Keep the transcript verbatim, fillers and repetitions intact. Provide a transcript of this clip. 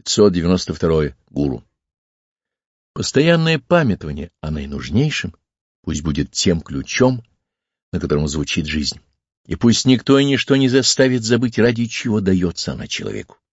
пятьсот девяносто два. Гуру. Постоянное памятование о наинужнейшем пусть будет тем ключом, на котором звучит жизнь, и пусть никто и ничто не заставит забыть, ради чего дается она человеку.